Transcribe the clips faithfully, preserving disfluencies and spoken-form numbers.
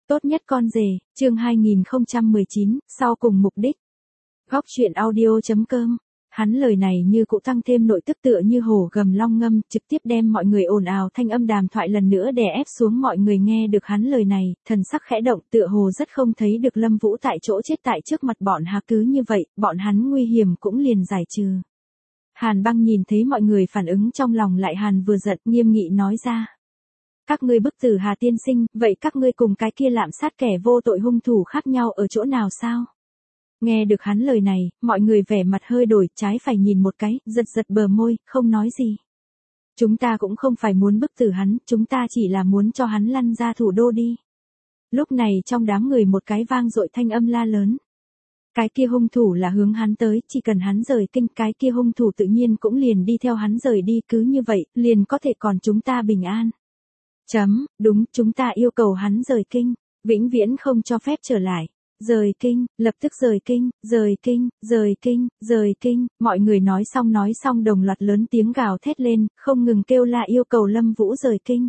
Tốt nhất con rể, chương hai nghìn không trăm mười chín, sau cùng mục đích. Góc truyện audio chấm com. Hắn lời này như cụ tăng thêm nội tức tựa như hổ gầm long ngâm, trực tiếp đem mọi người ồn ào thanh âm đàm thoại lần nữa đè ép xuống. Mọi người nghe được hắn lời này, thần sắc khẽ động, tựa hồ rất không thấy được Lâm Vũ tại chỗ chết tại trước mặt bọn hà, cứ như vậy, bọn hắn nguy hiểm cũng liền giải trừ. Hàn Băng nhìn thấy mọi người phản ứng trong lòng lại hàn vừa giận, nghiêm nghị nói ra. Các ngươi bức tử Hà tiên sinh, vậy các ngươi cùng cái kia lạm sát kẻ vô tội hung thủ khác nhau ở chỗ nào sao? Nghe được hắn lời này, mọi người vẻ mặt hơi đổi, trái phải nhìn một cái, giật giật bờ môi, không nói gì. Chúng ta cũng không phải muốn bức tử hắn, chúng ta chỉ là muốn cho hắn lăn ra thủ đô đi. Lúc này trong đám người một cái vang dội thanh âm la lớn. Cái kia hung thủ là hướng hắn tới, chỉ cần hắn rời kinh, cái kia hung thủ tự nhiên cũng liền đi theo hắn rời đi, cứ như vậy, liền có thể còn chúng ta bình an. Chấm, đúng, chúng ta yêu cầu hắn rời kinh, vĩnh viễn không cho phép trở lại. Rời kinh, lập tức rời kinh, rời kinh, rời kinh, rời kinh, mọi người nói xong nói xong đồng loạt lớn tiếng gào thét lên, không ngừng kêu la yêu cầu Lâm Vũ rời kinh.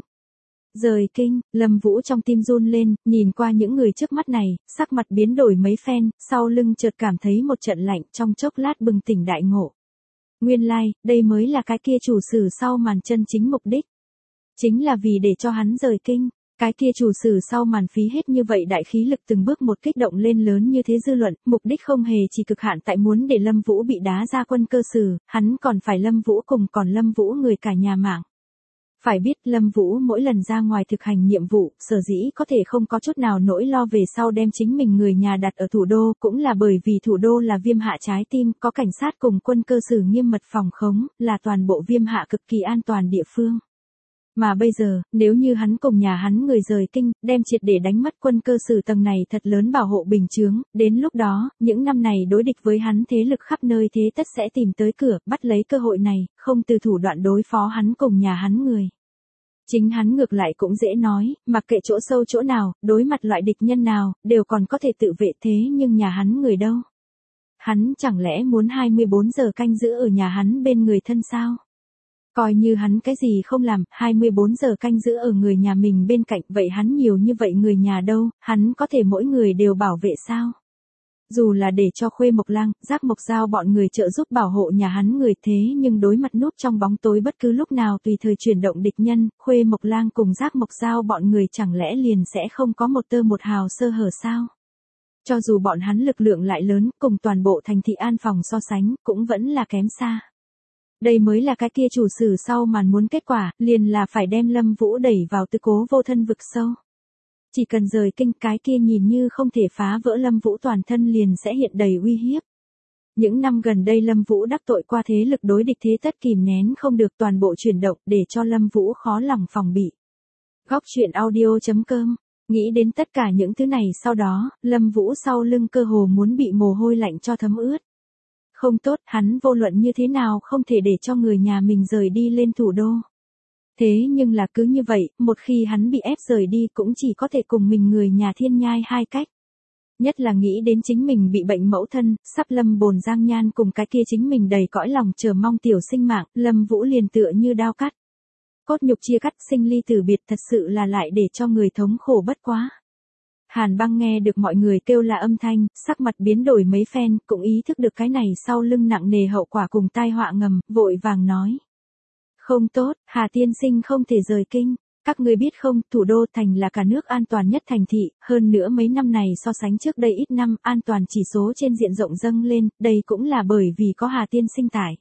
Rời kinh, Lâm Vũ trong tim run lên, nhìn qua những người trước mắt này, sắc mặt biến đổi mấy phen, sau lưng chợt cảm thấy một trận lạnh, trong chốc lát bừng tỉnh đại ngộ. Nguyên lai, like, đây mới là cái kia chủ sử sau màn chân chính mục đích. Chính là vì để cho hắn rời kinh, cái kia chủ sử sau màn phí hết như vậy đại khí lực từng bước một kích động lên lớn như thế dư luận, mục đích không hề chỉ cực hạn tại muốn để Lâm Vũ bị đá ra quân cơ sử, hắn còn phải Lâm Vũ cùng còn Lâm Vũ người cả nhà mạng. Phải biết Lâm Vũ mỗi lần ra ngoài thực hành nhiệm vụ, sở dĩ có thể không có chút nào nỗi lo về sau đem chính mình người nhà đặt ở thủ đô, cũng là bởi vì thủ đô là Viêm Hạ trái tim, có cảnh sát cùng quân cơ sử nghiêm mật phòng khống, là toàn bộ Viêm Hạ cực kỳ an toàn địa phương. Mà bây giờ, nếu như hắn cùng nhà hắn người rời kinh, đem triệt để đánh mất quân cơ sử tầng này thật lớn bảo hộ bình chướng, đến lúc đó, những năm này đối địch với hắn thế lực khắp nơi thế tất sẽ tìm tới cửa, bắt lấy cơ hội này, không từ thủ đoạn đối phó hắn cùng nhà hắn người. Chính hắn ngược lại cũng dễ nói, mặc kệ chỗ sâu chỗ nào, đối mặt loại địch nhân nào, đều còn có thể tự vệ thế nhưng nhà hắn người đâu. Hắn chẳng lẽ muốn hai mươi bốn giờ canh giữ ở nhà hắn bên người thân sao? Coi như hắn cái gì không làm, hai mươi bốn giờ canh giữ ở người nhà mình bên cạnh, vậy hắn nhiều như vậy người nhà đâu, hắn có thể mỗi người đều bảo vệ sao? Dù là để cho Khuê Mộc Lang, Giác Mộc Giao bọn người trợ giúp bảo hộ nhà hắn người thế nhưng đối mặt núp trong bóng tối bất cứ lúc nào tùy thời chuyển động địch nhân, Khuê Mộc Lang cùng Giác Mộc Giao bọn người chẳng lẽ liền sẽ không có một tơ một hào sơ hở sao? Cho dù bọn hắn lực lượng lại lớn, cùng toàn bộ thành thị an phòng so sánh, cũng vẫn là kém xa. Đây mới là cái kia chủ sử sau màn muốn kết quả, liền là phải đem Lâm Vũ đẩy vào tư cố vô thân vực sâu. Chỉ cần rời kinh, cái kia nhìn như không thể phá vỡ Lâm Vũ toàn thân liền sẽ hiện đầy uy hiếp. Những năm gần đây Lâm Vũ đắc tội qua thế lực đối địch thế tất kìm nén không được toàn bộ chuyển động để cho Lâm Vũ khó lòng phòng bị. Góc truyện audio chấm com. Nghĩ đến tất cả những thứ này sau đó, Lâm Vũ sau lưng cơ hồ muốn bị mồ hôi lạnh cho thấm ướt. Không tốt, hắn vô luận như thế nào không thể để cho người nhà mình rời đi lên thủ đô. Thế nhưng là cứ như vậy, một khi hắn bị ép rời đi cũng chỉ có thể cùng mình người nhà thiên nhai hai cách. Nhất là nghĩ đến chính mình bị bệnh mẫu thân, sắp lâm bồn giang nhan cùng cái kia chính mình đầy cõi lòng chờ mong tiểu sinh mạng, Lâm Vũ liền tựa như đao cắt. Cốt nhục chia cắt sinh ly tử biệt thật sự là lại để cho người thống khổ bất quá. Hàn Băng nghe được mọi người kêu là âm thanh, sắc mặt biến đổi mấy phen, cũng ý thức được cái này sau lưng nặng nề hậu quả cùng tai họa ngầm, vội vàng nói. Không tốt, Hà tiên sinh không thể rời kinh, các ngươi biết không, thủ đô thành là cả nước an toàn nhất thành thị, hơn nữa mấy năm này so sánh trước đây ít năm, an toàn chỉ số trên diện rộng dâng lên, đây cũng là bởi vì có Hà tiên sinh tại.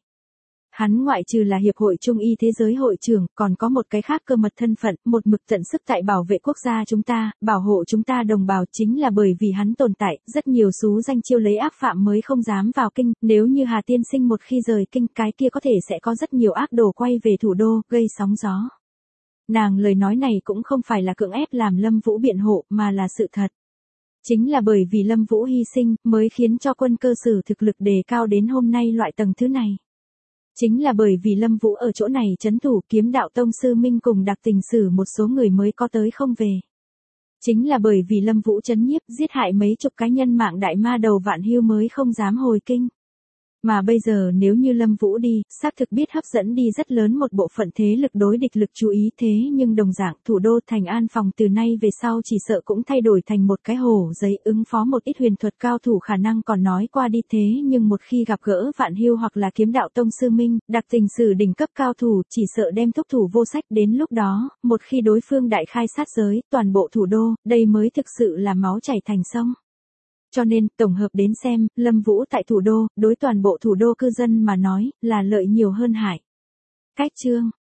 Hắn ngoại trừ là Hiệp hội Trung y Thế giới hội trưởng, còn có một cái khác cơ mật thân phận, một mực tận sức tại bảo vệ quốc gia chúng ta, bảo hộ chúng ta đồng bào chính là bởi vì hắn tồn tại, rất nhiều xú danh chiêu lấy ác phạm mới không dám vào kinh, nếu như Hà tiên sinh một khi rời kinh, cái kia có thể sẽ có rất nhiều ác đồ quay về thủ đô, gây sóng gió. Nàng lời nói này cũng không phải là cưỡng ép làm Lâm Vũ biện hộ, mà là sự thật. Chính là bởi vì Lâm Vũ hy sinh, mới khiến cho quân cơ sử thực lực đề cao đến hôm nay loại tầng thứ này. Chính là bởi vì Lâm Vũ ở chỗ này trấn thủ Kiếm Đạo Tông sư Minh cùng đặc tình sử một số người mới có tới không về. Chính là bởi vì Lâm Vũ trấn nhiếp giết hại mấy chục cá nhân mạng đại ma đầu Vạn Hưu mới không dám hồi kinh. Mà bây giờ nếu như Lâm Vũ đi, xác thực biết hấp dẫn đi rất lớn một bộ phận thế lực đối địch lực chú ý, thế nhưng đồng dạng thủ đô thành An Phòng từ nay về sau chỉ sợ cũng thay đổi thành một cái hồ giấy ứng phó một ít huyền thuật cao thủ khả năng còn nói qua đi, thế nhưng một khi gặp gỡ Vạn Hưu hoặc là Kiếm Đạo Tông sư Minh, đặc tình sử đỉnh cấp cao thủ, chỉ sợ đem thúc thủ vô sách, đến lúc đó, một khi đối phương đại khai sát giới, toàn bộ thủ đô, đây mới thực sự là máu chảy thành sông. Cho nên, tổng hợp đến xem, Lâm Vũ tại thủ đô, đối toàn bộ thủ đô cư dân mà nói, là lợi nhiều hơn hại. Cách chương